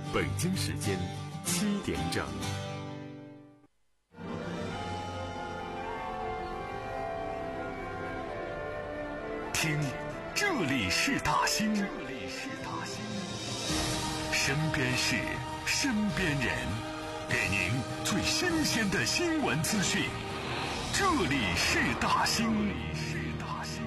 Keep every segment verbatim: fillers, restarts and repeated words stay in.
北京时间七点整。听，这里是大兴，这里是大兴，身边事，身边人，给您最新鲜的新闻资讯。这里是大兴，这里是大兴。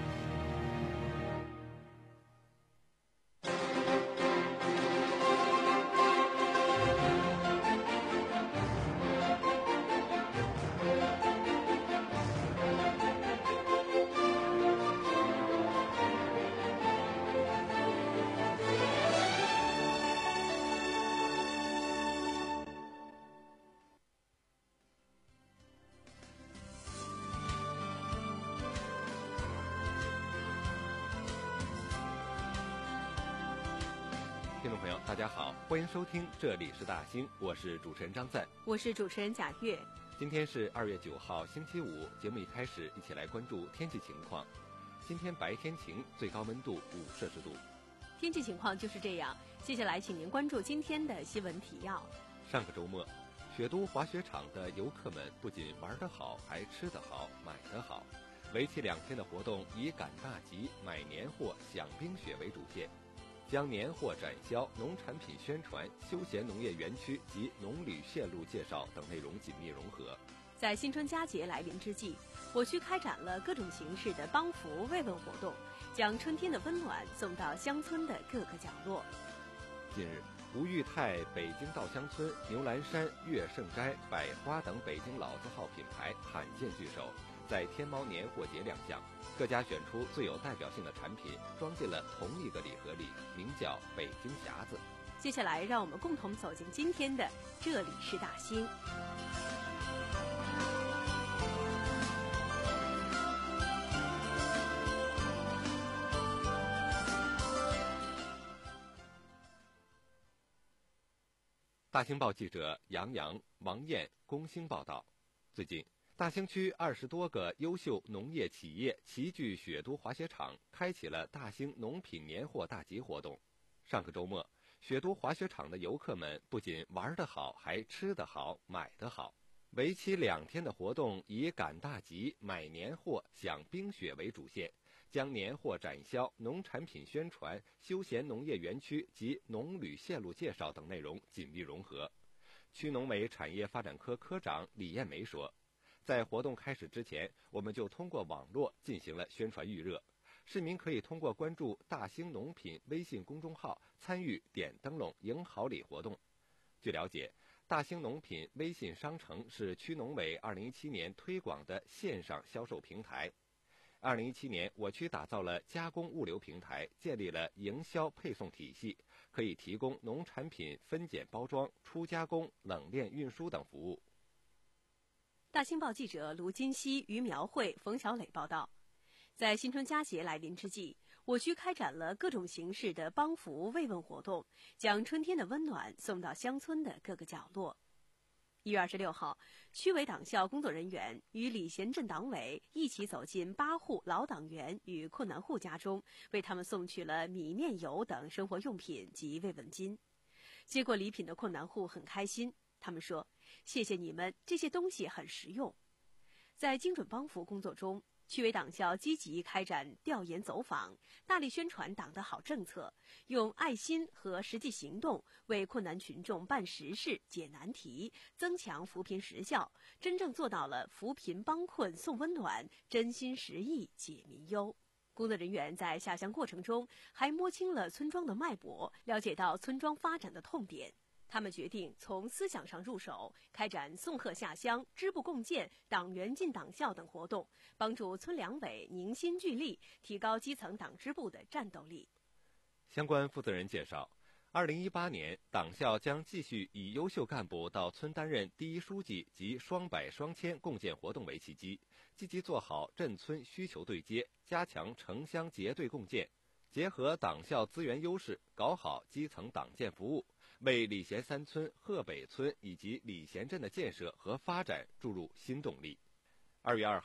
听众朋友大家好，欢迎收听这里是大兴，我是主持人张赞， 我是主持人贾月。 今天是二月九号星期五，节目一开始一起来关注天气情况。今天白天晴，最高温度五摄氏度。 天气情况就是这样，接下来请您关注今天的新闻提要。 上个周末，雪都滑雪场的游客们不仅玩得好，还吃得好，买得好。为期两天的活动以赶大集、买年货、享冰雪为主线，将年货展销、农产品宣传、休闲农业园区及农旅线路介绍等内容紧密融合。 在新春佳节来临之际，我区开展了各种形式的帮扶慰问活动，将春天的温暖送到乡村的各个角落。 近日，吴裕泰、北京稻香村、牛栏山、乐盛斋、百花等北京老字号品牌罕见聚首，在天猫年货节亮相，各家选出最有代表性的产品，装进了同一个礼盒里，名叫北京匣子。 接下来让我们共同走进今天的这里是大兴。 大兴报记者杨洋、王艳、龚兴报道。最近，大兴区二十多个优秀农业企业齐聚雪都滑雪场，开启了大兴农品年货大集活动。上个周末，雪都滑雪场的游客们不仅玩得好，还吃得好，买得好。为期两天的活动以赶大集、买年货、享冰雪为主线，将年货展销、农产品宣传、休闲农业园区及农旅线路介绍等内容紧密融合。区农委产业发展科科长李艳梅说，在活动开始之前，我们就通过网络进行了宣传预热，市民可以通过关注大兴农品微信公众号参与点灯笼迎好礼活动。据了解，大兴农品微信商城是区农委二零一七年推广的线上销售平台。二零一七年，我区打造了加工物流平台，建立了营销配送体系，可以提供农产品分拣包装、初加工、冷链运输等服务。 大兴报记者卢金熙、于苗慧、冯小磊报道。在新春佳节来临之际，我区开展了各种形式的帮扶慰问活动，将春天的温暖送到乡村的各个角落。一月二十六号，区委党校工作人员与礼贤镇党委一起走进八户老党员与困难户家中，为他们送去了米面油等生活用品及慰问金。接过礼品的困难户很开心，他们说：“谢谢你们，这些东西很实用。”在精准帮扶工作中，区委党校积极开展调研走访，大力宣传党的好政策，用爱心和实际行动为困难群众办实事、解难题，增强扶贫实效，真正做到了扶贫帮困送温暖，真心实意解民忧。工作人员在下乡过程中还摸清了村庄的脉搏，了解到村庄发展的痛点。他们决定从思想上入手，开展送贺下乡、支部共建、党员进党校等活动，帮助村两委凝心聚力，提高基层党支部的战斗力。 相关负责人介绍，二零一八年，党校将继续以优秀干部到村担任第一书记及双百双千共建活动为契机，积极做好镇村需求对接，加强城乡结对共建，结合党校资源优势，搞好基层党建服务，为礼贤三村、鹤北村以及礼贤镇的建设和发展注入新动力。二月二号，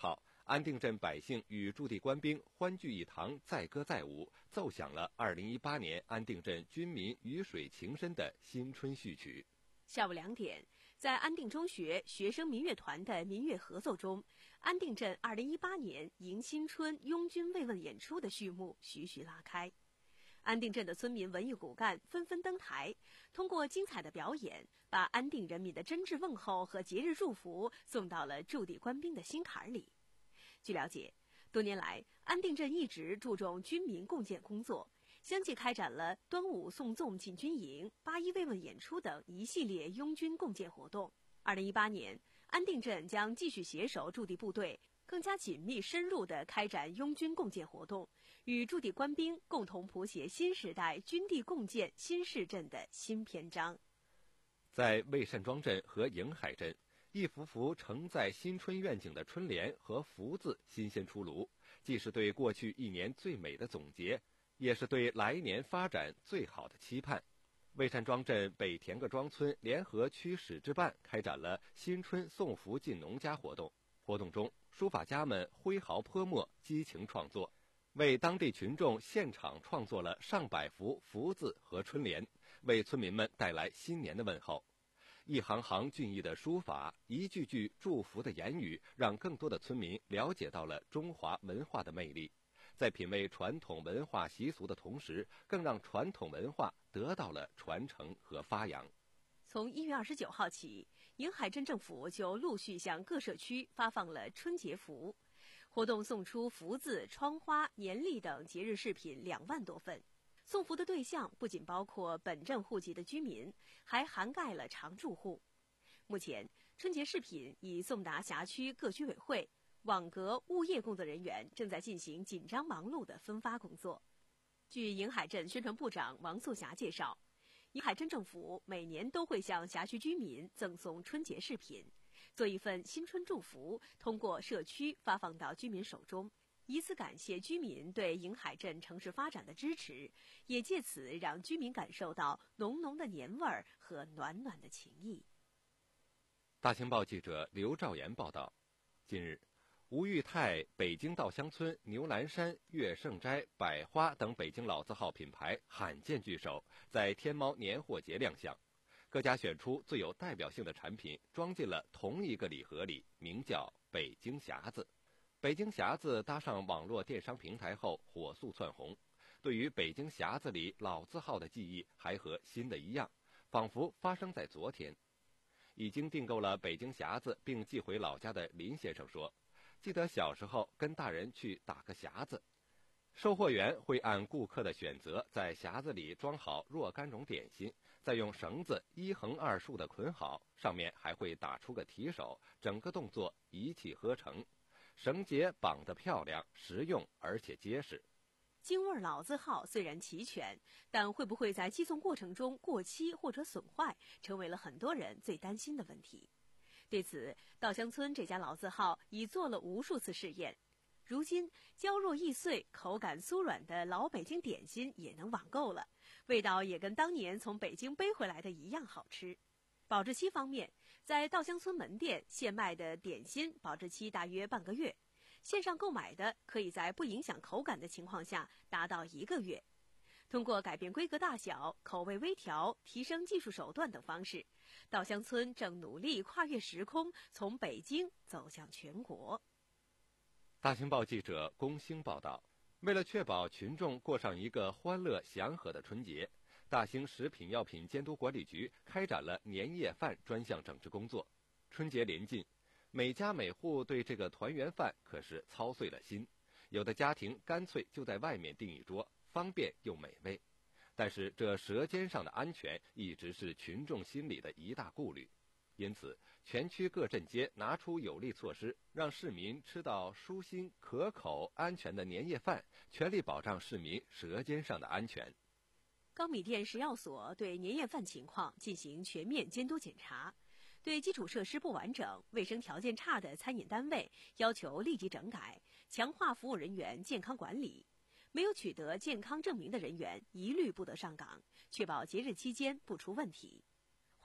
安定镇百姓与驻地官兵欢聚一堂，载歌载舞，奏响了二零一八年安定镇军民鱼水情深的新春序曲。 下午两点，在安定中学学生民乐团的民乐合奏中，安定镇二零一八年迎新春拥军慰问演出的序幕徐徐拉开。安定镇的村民文艺骨干纷纷登台，通过精彩的表演，把安定人民的真挚问候和节日祝福送到了驻地官兵的心坎里。据了解，多年来，安定镇一直注重军民共建工作，相继开展了端午送粽进军营、八一慰问演出等一系列拥军共建活动。二零一八年，安定镇将继续携手驻地部队，更加紧密深入地开展拥军共建活动，与驻地官兵共同谱写新时代军地共建新市镇的新篇章。 在魏善庄镇和迎海镇，一幅幅承载新春愿景的春联和福字新鲜出炉，既是对过去一年最美的总结，也是对来年发展最好的期盼。魏善庄镇北田各庄村联合区史志办开展了新春送福进农家活动。活动中，书法家们挥毫泼墨，激情创作，为当地群众现场创作了上百幅福字和春联，为村民们带来新年的问候。一行行俊逸的书法，一句句祝福的言语，让更多的村民了解到了中华文化的魅力。在品味传统文化习俗的同时，更让传统文化得到了传承和发扬。 从一月二十九号起，迎海镇政府就陆续向各社区发放了春节福，活动送出福字、窗花、年历等节日饰品两万多份。送福的对象不仅包括本镇户籍的居民，还涵盖了常住户。目前，春节饰品已送达辖区各居委会，网格、物业工作人员正在进行紧张忙碌的分发工作。据迎海镇宣传部长王素霞介绍，迎海镇政府每年都会向辖区居民赠送春节饰品，做一份新春祝福，通过社区发放到居民手中，以此感谢居民对迎海镇城市发展的支持，也借此让居民感受到浓浓的年味儿和暖暖的情谊。 大清报记者刘兆岩报道，近日，吴裕泰、北京稻香村、牛栏山、月盛斋、百花等北京老字号品牌罕见聚首，在天猫年货节亮相。各家选出最有代表性的产品，装进了同一个礼盒里，名叫北京匣子。北京匣子搭上网络电商平台后火速窜红，对于北京匣子里老字号的记忆还和新的一样，仿佛发生在昨天。已经订购了北京匣子并寄回老家的林先生说，记得小时候跟大人去打个匣子，售货员会按顾客的选择在匣子里装好若干种点心，再用绳子一横二竖的捆好，上面还会打出个提手，整个动作一气呵成。绳结绑得漂亮、实用而且结实。 京味老字号虽然齐全，但会不会在寄送过程中过期或者损坏，成为了很多人最担心的问题。对此，稻香村这家老字号已做了无数次试验。如今，娇弱易碎、口感酥软的老北京点心也能网购了，味道也跟当年从北京背回来的一样好吃。保质期方面，在稻香村门店现卖的点心保质期大约半个月，线上购买的可以在不影响口感的情况下达到一个月。通过改变规格大小、口味微调、提升技术手段等方式，稻香村正努力跨越时空，从北京走向全国。 大清报记者龚兴报道，为了确保群众过上一个欢乐祥和的春节，大兴食品药品监督管理局开展了年夜饭专项整治工作。春节临近，每家每户对这个团圆饭可是操碎了心，有的家庭干脆就在外面订一桌，方便又美味。但是这舌尖上的安全一直是群众心里的一大顾虑，因此全区各镇街拿出有力措施，让市民吃到舒心、可口、安全的年夜饭，全力保障市民舌尖上的安全。 高米店食药所对年夜饭情况进行全面监督检查，对基础设施不完整、卫生条件差的餐饮单位要求立即整改，强化服务人员健康管理。没有取得健康证明的人员一律不得上岗，确保节日期间不出问题。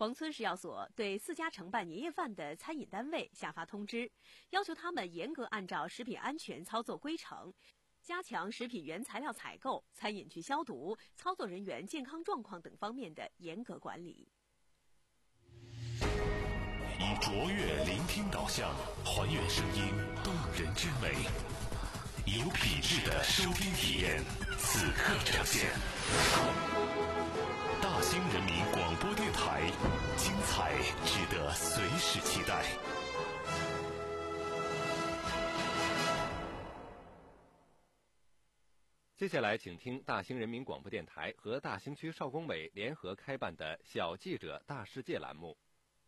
黄村食药所对四家承办年夜饭的餐饮单位下发通知，要求他们严格按照食品安全操作规程，加强食品原材料采购、餐饮区消毒、操作人员健康状况等方面的严格管理。 以卓越聆听导向，还原声音动人之美，有品质的收听体验，此刻呈现。大兴人民广播电台，精彩值得随时期待。 接下来请听大兴人民广播电台和大兴区少工委联合开办的小记者大世界栏目。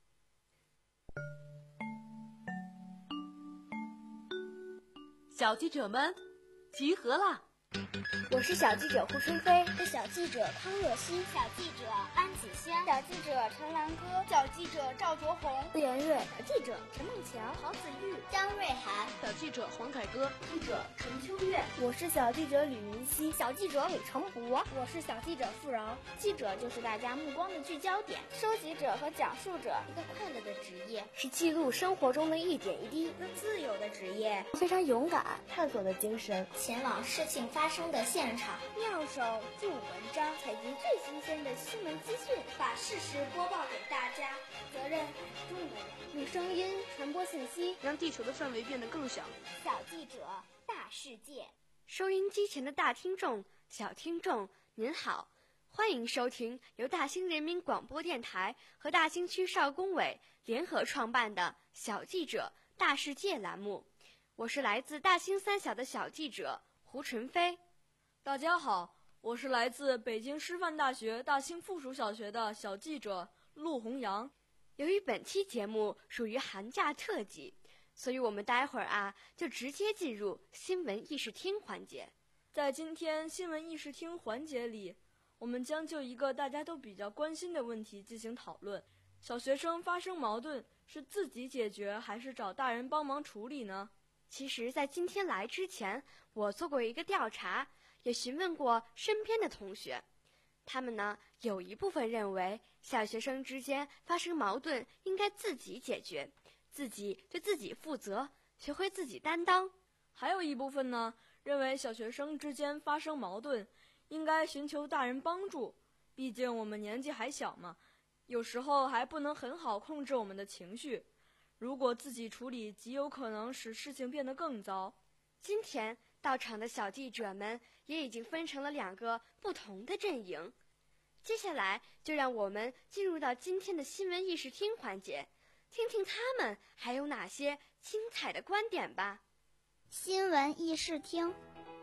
小记者们集合啦！ 我是小记者胡春飞， 是小记者康若曦， 小记者安子香， 小记者陈兰歌， 小记者赵卓红， 连瑞， 小记者陈梦强， 郝子玉， 张瑞涵， 小记者黄凯歌， 记者陈秋月， 我是小记者吕明熙， 小记者李成博， 我是小记者付饶。 记者就是大家目光的聚焦点， 收集者和讲述者， 一个快乐的职业， 是记录生活中的一点一滴， 一个自由的职业， 非常勇敢，探索的精神， 前往事情发生的现场， 妙手著文章， 采集最新鲜的新闻资讯， 把事实播报给大家。 责任很重的人， 用声音传播信息， 让地球的范围变得更小。 小记者大世界， 收音机前的大听众、小听众，您好，欢迎收听由大兴人民广播电台和大兴区少工委联合创办的小记者大世界栏目。我是来自大兴三小的小记者胡纯飞。 大家好，我是来自北京师范大学大兴附属小学的小记者陆弘洋。 由于本期节目属于寒假特辑，所以我们待会儿啊就直接进入新闻议事厅环节。 在今天新闻议事厅环节里，我们将就一个大家都比较关心的问题进行讨论：小学生发生矛盾是自己解决还是找大人帮忙处理呢？ 其实在今天来之前，我做过一个调查，也询问过身边的同学，他们呢有一部分认为小学生之间发生矛盾应该自己解决，自己对自己负责，学会自己担当。 还有一部分呢认为小学生之间发生矛盾应该寻求大人帮助，毕竟我们年纪还小嘛，有时候还不能很好控制我们的情绪，如果自己处理极有可能使事情变得更糟。 今天到场的小记者们也已经分成了两个不同的阵营，接下来就让我们进入到今天的新闻议事厅环节，听听他们还有哪些精彩的观点吧。 新闻议事厅，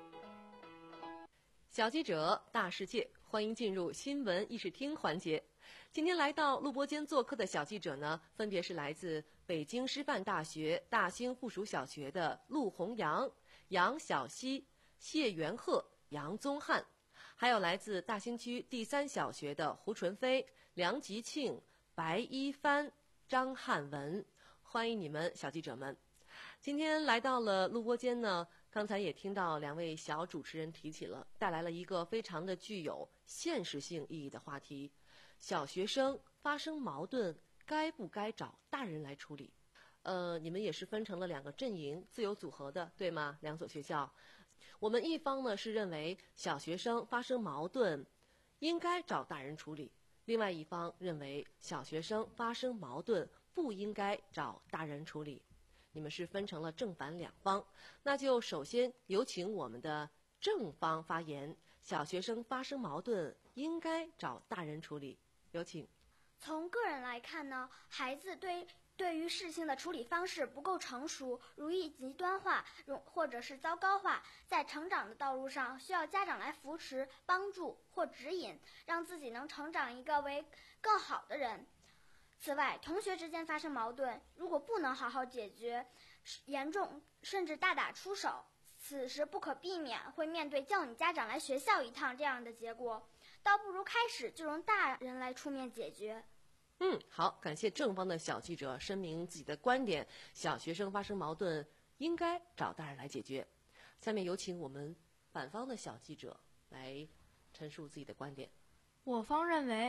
小记者大世界，欢迎进入新闻议事厅环节。今天来到录播间做客的小记者呢，分别是来自北京师范大学大兴附属小学的陆弘洋、杨晓溪、谢元鹤、杨宗翰，还有来自大兴区第三小学的胡纯飞、梁吉庆、白一帆、张汉文。欢迎你们，小记者们。今天来到了录播间呢，刚才也听到两位小主持人提起了，带来了一个非常的具有现实性意义的话题：小学生发生矛盾该不该找大人来处理？呃，你们也是分成了两个阵营，自由组合的，对吗？两所学校，我们一方呢是认为小学生发生矛盾应该找大人处理，另外一方认为小学生发生矛盾不应该找大人处理。你们是分成了正反两方，那就首先有请我们的正方发言。小学生发生矛盾应该找大人处理，有请。 从个人来看呢，孩子对对于事情的处理方式不够成熟，容易极端化，或者是糟糕化，在成长的道路上需要家长来扶持、帮助或指引，让自己能成长一个为更好的人。此外，同学之间发生矛盾，如果不能好好解决，严重甚至大打出手，此时不可避免会面对叫你家长来学校一趟这样的结果，倒不如开始就让大人来出面解决。 嗯，好，感谢正方的小记者声明自己的观点，小学生发生矛盾应该找大人来解决。下面有请我们反方的小记者来陈述自己的观点。 我方认为，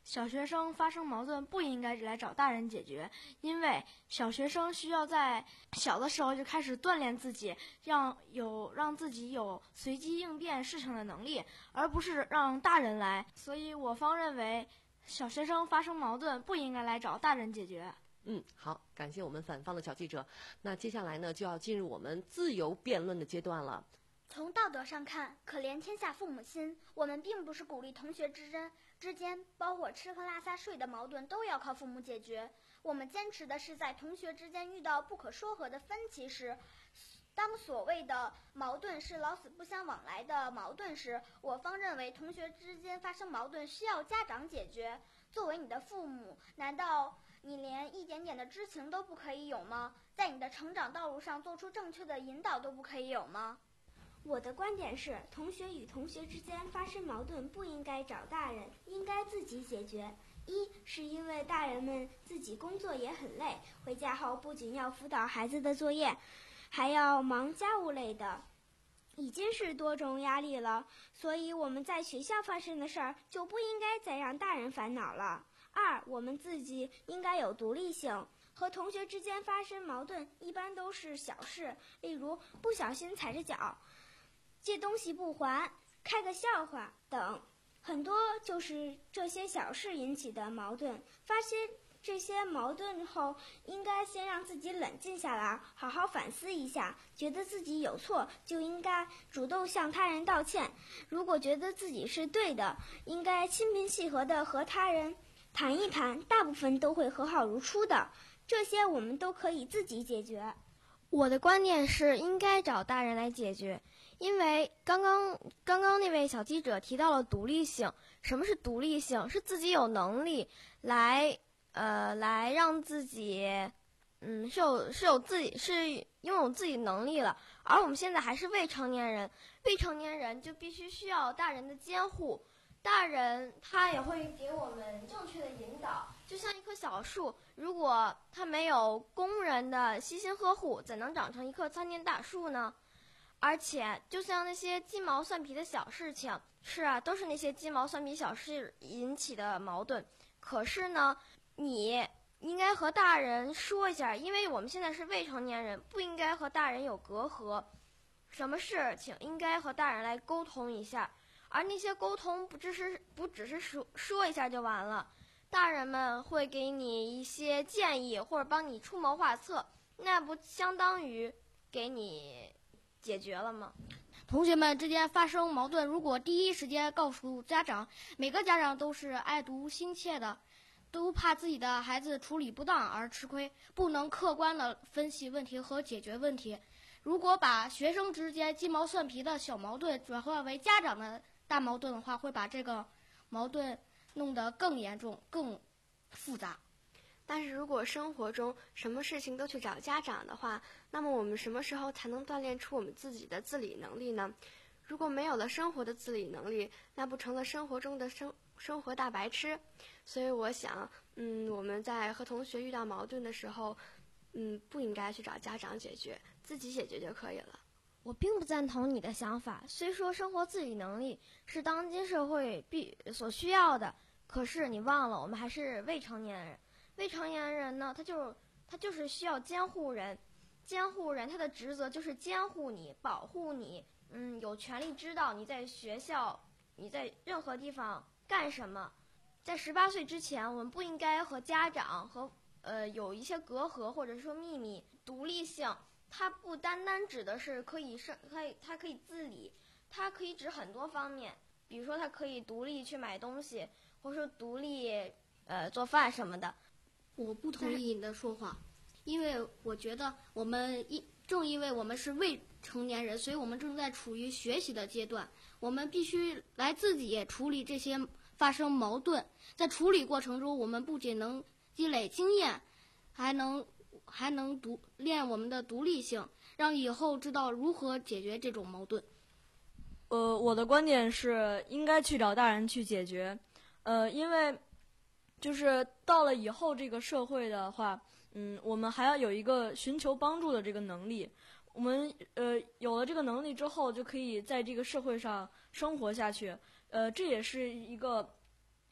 小学生发生矛盾不应该来找大人解决，因为小学生需要在小的时候就开始锻炼自己，让有让自己有随机应变事情的能力，而不是让大人来。所以我方认为，小学生发生矛盾不应该来找大人解决。 嗯，好，感谢我们反方的小记者。那接下来呢，就要进入我们自由辩论的阶段了。 从道德上看，可怜天下父母心。我们并不是鼓励同学之间之间，包括吃喝拉撒睡的矛盾都要靠父母解决。我们坚持的是，在同学之间遇到不可说和的分歧时，当所谓的矛盾是老死不相往来的矛盾时，我方认为同学之间发生矛盾需要家长解决。作为你的父母，难道你连一点点的知情都不可以有吗？在你的成长道路上做出正确的引导都不可以有吗？ 我的观点是，同学与同学之间发生矛盾不应该找大人，应该自己解决。一是因为大人们自己工作也很累，回家后不仅要辅导孩子的作业，还要忙家务类的，已经是多重压力了，所以我们在学校发生的事儿就不应该再让大人烦恼了。二，我们自己应该有独立性。和同学之间发生矛盾一般都是小事，例如不小心踩着脚，借东西不还，开个笑话等，很多就是这些小事引起的矛盾。发现这些矛盾后，应该先让自己冷静下来，好好反思一下，觉得自己有错就应该主动向他人道歉，如果觉得自己是对的，应该心平气和地和他人谈一谈，大部分都会和好如初的。这些我们都可以自己解决。 我的观点是应该找大人来解决，因为刚刚刚刚那位小记者提到了独立性。什么是独立性？是自己有能力来呃来让自己嗯是有是有自己是拥有自己能力了。而我们现在还是未成年人，未成年人就必须需要大人的监护，大人他也会给我们正确的引导。就像一棵小树，如果它没有工人的悉心呵护，怎能长成一棵参天大树呢？而且就像那些鸡毛蒜皮的小事情，是啊，都是那些鸡毛蒜皮小事引起的矛盾。可是呢，你应该和大人说一下，因为我们现在是未成年人，不应该和大人有隔阂，什么事情应该和大人来沟通一下。而那些沟通不只是不只是说说一下就完了，大人们会给你一些建议或者帮你出谋划策，那不相当于给你解决了吗？ 同学们之间发生矛盾，如果第一时间告诉家长，每个家长都是爱读心切的，都怕自己的孩子处理不当而吃亏，不能客观地分析问题和解决问题。如果把学生之间鸡毛蒜皮的小矛盾转化为家长的大矛盾的话，会把这个矛盾弄得更严重、更复杂。 但是如果生活中什么事情都去找家长的话，那么我们什么时候才能锻炼出我们自己的自理能力呢？如果没有了生活的自理能力，那不成了生活中的生生活大白痴？所以我想，嗯，我们在和同学遇到矛盾的时候，嗯，不应该去找家长解决，自己解决就可以了。 我并不赞同你的想法，虽说生活自理能力是当今社会必所需要的，可是你忘了我们还是未成年人。未成年人呢，他就他就是需要监护人，监护人他的职责就是监护你、保护你，嗯，有权利知道你在学校、你在任何地方干什么。在十八岁之前，我们不应该和家长和呃有一些隔阂或者说秘密。独立性它不单单指的是可以生，可以它可以自理，它可以指很多方面，比如说它可以独立去买东西，或者说独立呃做饭什么的。 我不同意你的说法，因为我觉得我们一正因为我们是未成年人，所以我们正在处于学习的阶段，我们必须来自己处理这些发生矛盾。在处理过程中，我们不仅能积累经验，还能还能独练我们的独立性，让以后知道如何解决这种矛盾。 呃， 我的观点是应该去找大人去解决，呃，因为就是到了以后这个社会的话，嗯，我们还要有一个寻求帮助的这个能力。我们呃有了这个能力之后，就可以在这个社会上生活下去。呃，这也是一个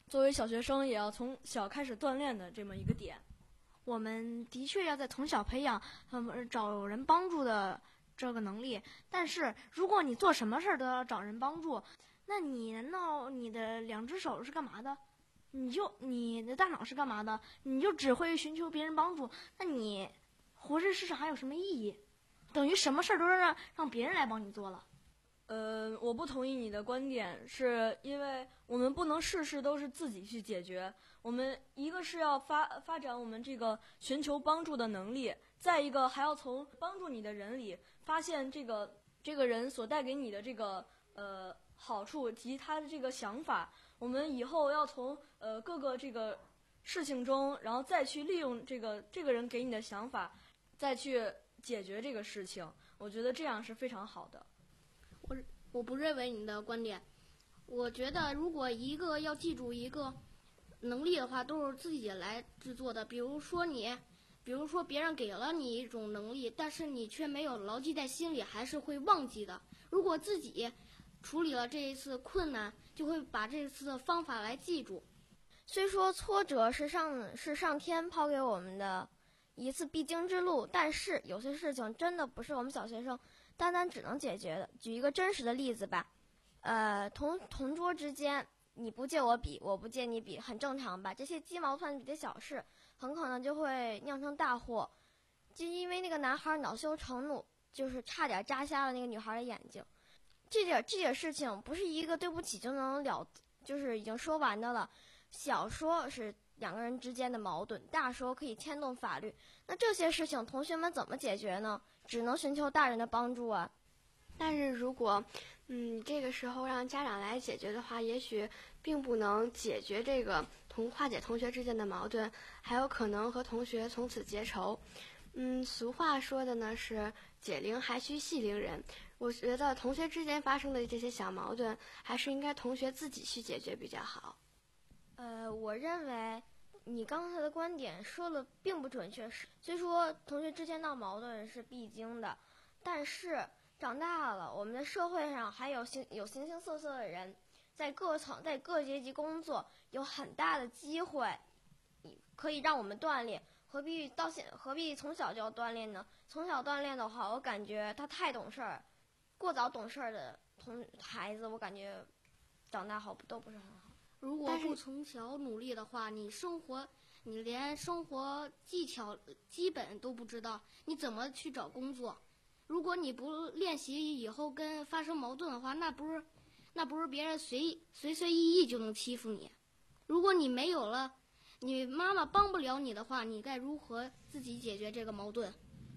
作为小学生也要从小开始锻炼的这么一个点。 我们的确要在从小培养嗯找人帮助的这个能力，但是如果你做什么事儿都要找人帮助，那你难道你的两只手是干嘛的？你就你的大脑是干嘛的？你就只会寻求别人帮助，那你活这世上还有什么意义？等于什么事儿都是让让别人来帮你做了。 呃，我不同意你的观点，是因为我们不能事事都是自己去解决。我们一个是要发发展我们这个寻求帮助的能力，再一个还要从帮助你的人里发现这个这个人所带给你的这个呃好处及他的这个想法。我们以后要从呃各个这个事情中，然后再去利用这个这个人给你的想法，再去解决这个事情。我觉得这样是非常好的。 我我不认为你的观点，我觉得如果一个要记住一个能力的话，都是自己来制作的。比如说你，比如说别人给了你一种能力，但是你却没有牢记在心里，还是会忘记的。如果自己处理了这一次困难，就会把这次的方法来记住。 虽说挫折是上是上天抛给我们的一次必经之路，但是有些事情真的不是我们小学生单单只能解决的。举一个真实的例子吧，呃，同同桌之间，你不借我笔，我不借你笔，很正常吧？这些鸡毛蒜皮的小事，很可能就会酿成大祸。就因为那个男孩恼羞成怒，就是差点扎瞎了那个女孩的眼睛。这点这点事情不是一个对不起就能了，就是已经说完的了。小说是两个人之间的矛盾，大说可以牵动法律。那这些事情同学们怎么解决呢？只能寻求大人的帮助啊。 但是如果嗯这个时候让家长来解决的话，也许并不能解决这个同化解同学之间的矛盾，还有可能和同学从此结仇。嗯，俗话说的呢是解铃还须系铃人。我觉得同学之间发生的这些小矛盾，还是应该同学自己去解决比较好。 呃，我认为你刚才的观点说的并不准确。虽说同学之间闹矛盾是必经的，但是长大了，我们的社会上还有形有形形色色的人，在各层在各阶级工作，有很大的机会可以让我们锻炼。何必到现何必从小就要锻炼呢？从小锻炼的话，我感觉他太懂事儿，过早懂事儿的同孩子，我感觉长大后都不是很好。 如果不从小努力的话，你生活你连生活技巧基本都不知道，你怎么去找工作？如果你不练习，以后跟发生矛盾的话，那不是那不是别人随随随意意就能欺负你。如果你没有了，你妈妈帮不了你的话，你该如何自己解决这个矛盾？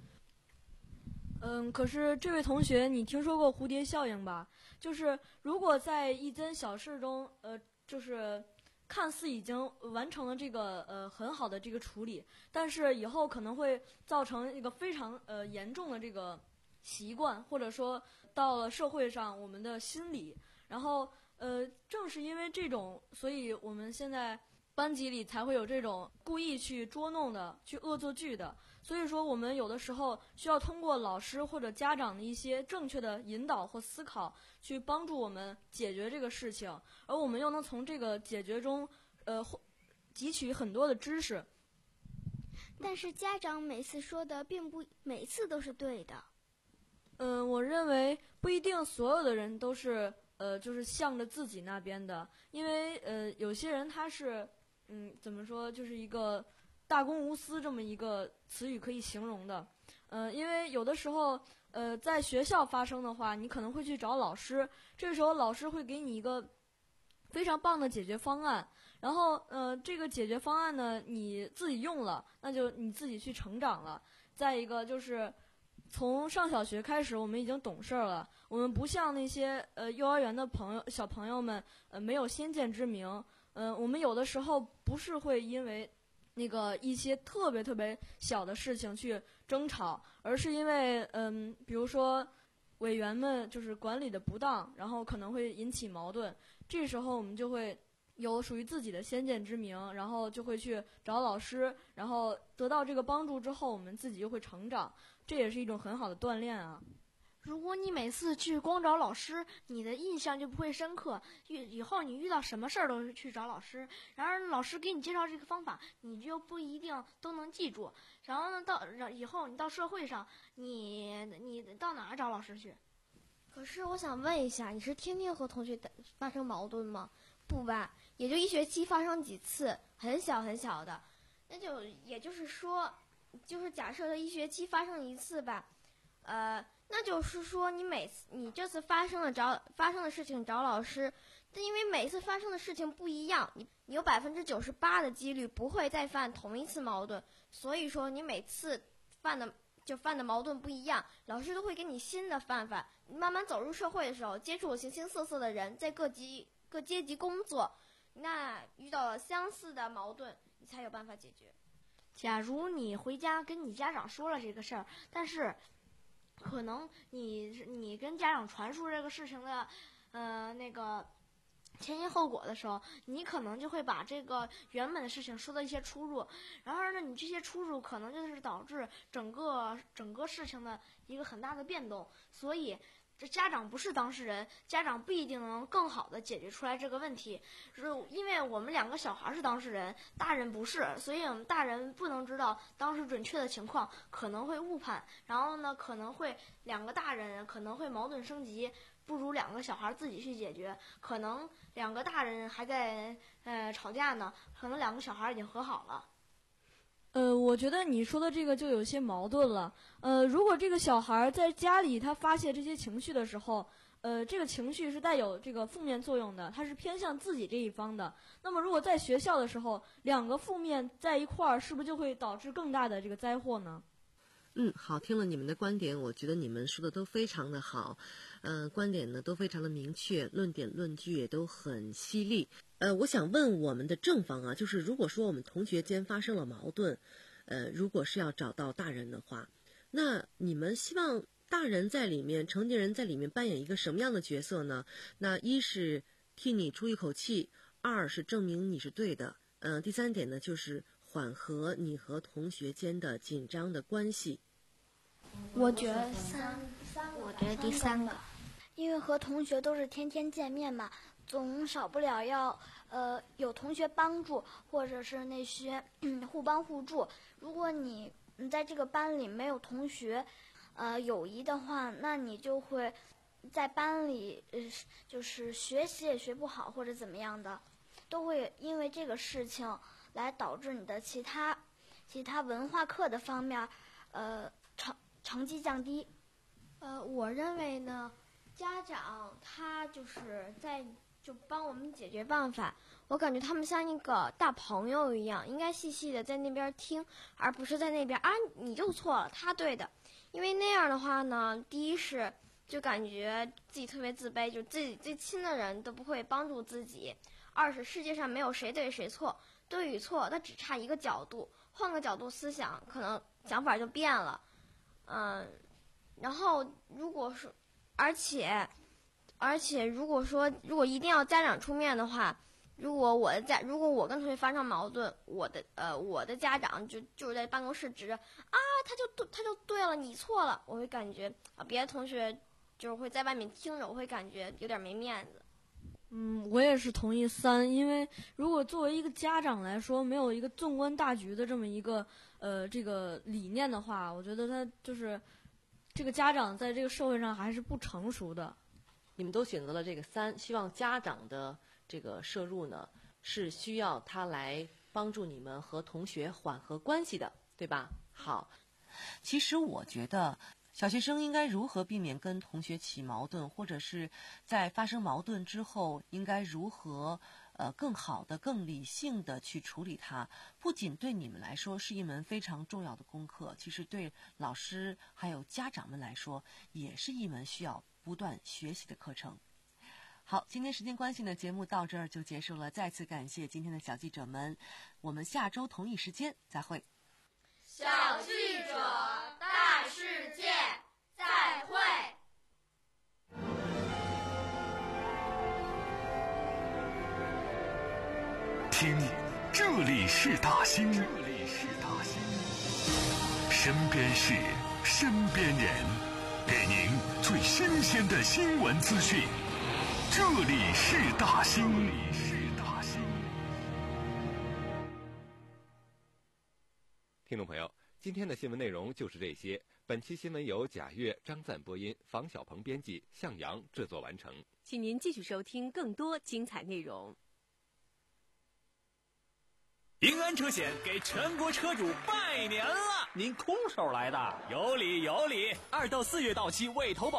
嗯，可是这位同学，你听说过蝴蝶效应吧？就是如果在一件小事中，呃，就是看似已经完成了这个呃很好的这个处理，但是以后可能会造成一个非常呃严重的这个习惯，或者说到了社会上我们的心理，然后呃正是因为这种，所以我们现在班级里才会有这种故意去捉弄的、去恶作剧的。所以说我们有的时候需要通过老师或者家长的一些正确的引导或思考，去帮助我们解决这个事情，而我们又能从这个解决中呃汲取很多的知识。 但是家长每次说的并不每次都是对的。 嗯、呃，我认为不一定所有的人都是呃就是向着自己那边的，因为呃有些人他是嗯怎么说，就是一个大公无私这么一个词语可以形容的。呃，因为有的时候呃在学校发生的话，你可能会去找老师，这个时候老师会给你一个非常棒的解决方案，然后呃这个解决方案呢你自己用了，那就你自己去成长了。再一个就是从上小学开始，我们已经懂事了，我们不像那些呃幼儿园的朋友小朋友们呃没有先见之明。嗯、呃，我们有的时候不是会因为那个一些特别特别小的事情去争吵，而是因为嗯，比如说委员们就是管理的不当，然后可能会引起矛盾。这时候我们就会有属于自己的先见之明，然后就会去找老师，然后得到这个帮助之后，我们自己就会成长，这也是一种很好的锻炼啊。 如果你每次去光找老师，你的印象就不会深刻。以以后你遇到什么事儿都是去找老师，然而老师给你介绍这个方法，你就不一定都能记住。然后呢，到以后你到社会上，你你到哪儿找老师去？ 可是我想问一下，你是天天和同学发生矛盾吗？不吧，也就一学期发生几次，很小很小的。那就也就是说，就是假设的一学期发生一次吧，呃。那就是说，你每次你这次发生了找发生的事情找老师，但因为每次发生的事情不一样，你你有百分之九十八的几率不会再犯同一次矛盾，所以说你每次犯的就犯的矛盾不一样，老师都会给你新的办法。你慢慢走入社会的时候，接触形形色色的人，在各级各阶级工作，那遇到了相似的矛盾，你才有办法解决。 假如你回家跟你家长说了这个事儿，但是可能你你跟家长传述这个事情的，呃，那个前因后果的时候，你可能就会把这个原本的事情说到一些出入，然而呢，你这些出入可能就是导致整个整个事情的一个很大的变动，所以这家长不是当事人，家长不一定能更好的解决出来这个问题，是因为我们两个小孩是当事人，大人不是，所以我们大人不能知道当时准确的情况，可能会误判，然后呢，可能会两个大人可能会矛盾升级，不如两个小孩自己去解决，可能两个大人还在呃吵架呢，可能两个小孩已经和好了。 呃，我觉得你说的这个就有些矛盾了。呃，如果这个小孩在家里他发泄这些情绪的时候，呃，这个情绪是带有这个负面作用的，它是偏向自己这一方的。那么，如果在学校的时候，两个负面在一块儿，是不是就会导致更大的这个灾祸呢？ 嗯，好，听了你们的观点，我觉得你们说的都非常的好，呃，观点呢都非常的明确，论点论据也都很犀利。呃，我想问我们的正方啊，就是如果说我们同学间发生了矛盾，呃，如果是要找到大人的话，那你们希望大人在里面，成年人在里面扮演一个什么样的角色呢？那一是替你出一口气，二是证明你是对的，嗯、呃，第三点呢就是缓和你和同学间的紧张的关系。 我觉得三， 我觉得第三个，因为和同学都是天天见面嘛，总少不了要呃有同学帮助，或者是那些、嗯、互帮互助。如果你你在这个班里没有同学，呃友谊的话，那你就会在班里呃就是学习也学不好，或者怎么样的，都会因为这个事情来导致你的其他其他文化课的方面，呃成成绩降低。 呃，我认为呢，家长他就是在就帮我们解决办法。我感觉他们像一个大朋友一样，应该细细的在那边听，而不是在那边啊你就错了，他对的。因为那样的话呢，第一是就感觉自己特别自卑，就自己最亲的人都不会帮助自己；二是世界上没有谁对谁错，对与错它只差一个角度，换个角度思想，可能想法就变了。嗯，然后如果说，而且，而且如果说如果一定要家长出面的话，如果我的家，如果我跟同学发生矛盾，我的呃我的家长就就是在办公室指着啊，他就对他就对了，你错了，我会感觉啊，别的同学就是会在外面听着，我会感觉有点没面子。 嗯，我也是同意三，因为如果作为一个家长来说，没有一个纵观大局的这么一个呃这个理念的话，我觉得他就是这个家长在这个社会上还是不成熟的。 你们都选择了这个三，希望家长的这个摄入呢，是需要他来帮助你们和同学缓和关系的，对吧？好，其实我觉得小学生应该如何避免跟同学起矛盾，或者是在发生矛盾之后应该如何呃更好的、更理性的去处理它，不仅对你们来说是一门非常重要的功课，其实对老师还有家长们来说也是一门需要不断学习的课程。好，今天时间关系呢，节目到这儿就结束了。再次感谢今天的小记者们，我们下周同一时间再会。 小记者大世界，再会。 听，这里是大兴，这里是大兴，身边事，身边人， 给您最新鲜的新闻资讯。这里是大兴。这里是大兴。 听众朋友，今天的新闻内容就是这些。本期新闻由贾越、张赞播音，房小鹏编辑，向阳制作完成。 请您继续收听更多精彩内容。 平安车险给全国车主拜年了！ 您空手来的？ 有理有理，二到四月到期未投保